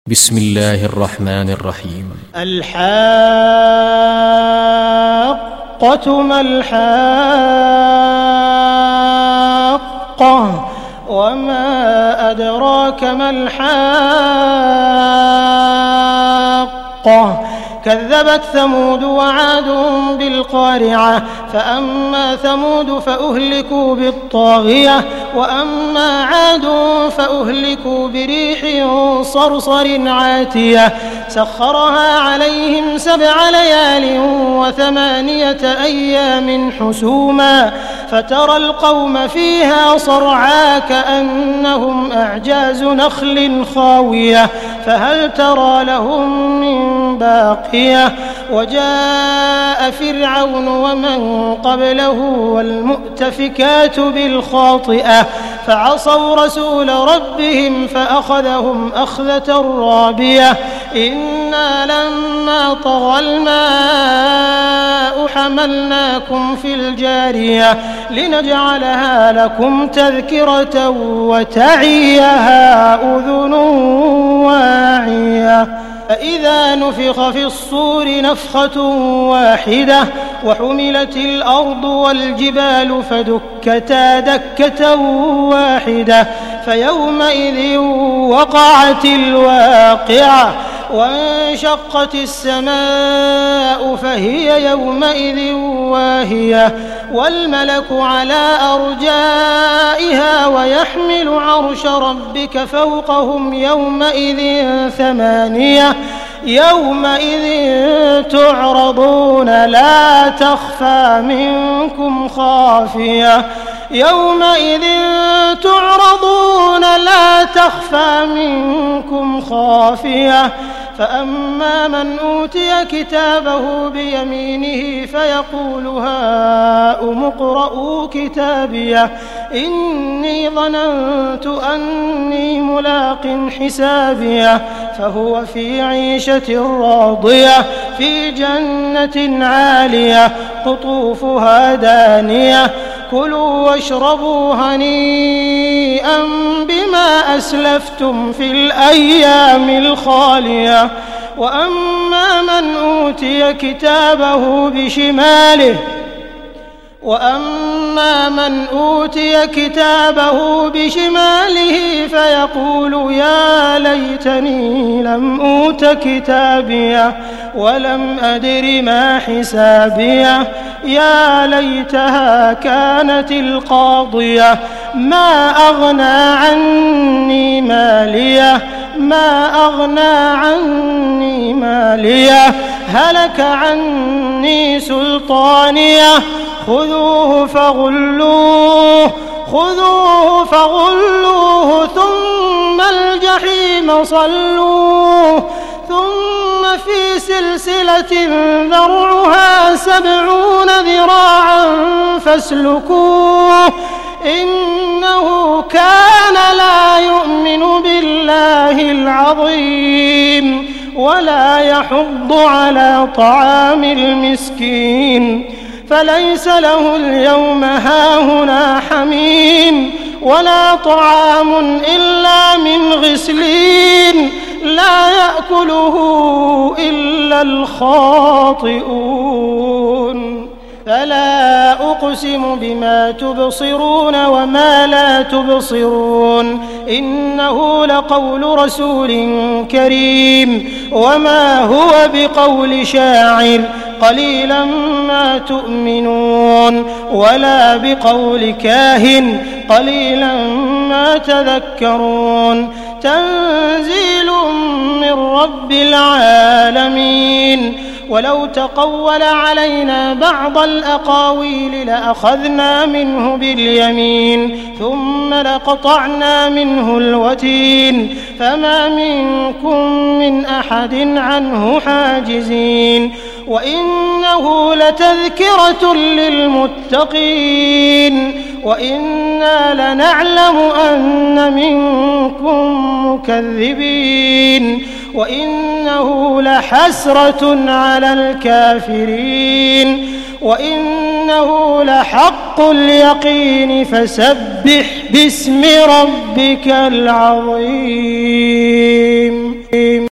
بسم الله الرحمن الرحيم. الحاقة ما الحاقة وما أدراك ما الحاقة كذبت ثمود وعاد بالقارعة فأما ثمود فأهلكوا بالطاغية وأما عاد فأهلكوا بريح صرصر عاتية سخرها عليهم 7 ليال و8 أيام حسوما فترى القوم فيها صرعا كأنهم أعجاز نخل خاوية فهل ترى لهم من باقية وجاء فرعون ومن قبله والمؤتفكات بالخاطئة فعصوا رسول ربهم فأخذهم أخذة رابية إنا لما طغى الماء حملناكم في الجارية لنجعلها لكم تذكرة وتعيها أذن واعية فإذا نفخ في الصور نفخة واحدة وحملت الأرض والجبال فدكتا دكة واحدة فيومئذ وقعت الواقعة وانشقت السماء فهي يومئذ واهية والملك على أرجائها ويحمل عرش ربك فوقهم يومئذ 8 يومئذ تعرضون لا تخفى منكم خافية يومئذ تعرضون لا تخفى منكم خافية فأما من أوتي كتابه بيمينه فيقول هاؤم اقرءوا كتابيه إني ظننت أني ملاق حسابيه فهو في عيشة راضية في جنة عالية قطوفها دانية كلوا واشربوا هنيئا بما أسلفتم في الأيام الخالية وأما من أوتي كتابه بشماله فيقول يا ليتني لم أوت كتابيه ولم أدر ما حسابيه يا ليتها كانت القاضية ما أغنى عني ماليه هلك عني سلطانيه خذوه فغلوه ثم الجحيم صلوه ثم في سلسلة ذرعها 70 ذراعا فاسلكوه إنه كان لا يؤمن بالله العظيم ولا يحض على طعام المسكين فليس له اليوم هاهنا حميم ولا طعام إلا من غسلين لا يأكله إلا الخاطئون فلا أقسم بما تبصرون وما لا تبصرون إنه لقول رسول كريم وما هو بقول شاعر قليلا ما تؤمنون ولا بقول كاهن قليلا ما تذكرون تنزيل من رب العالمين ولو تقول علينا بعض الأقاويل لأخذنا منه باليمين ثم لقطعنا منه الوتين فما منكم من أحد عنه حاجزين وإنه لتذكرة للمتقين وإنا لنعلم أن منكم مكذبين وإنه لحسرة على الكافرين وإنه لحق اليقين فسبح باسم ربك العظيم.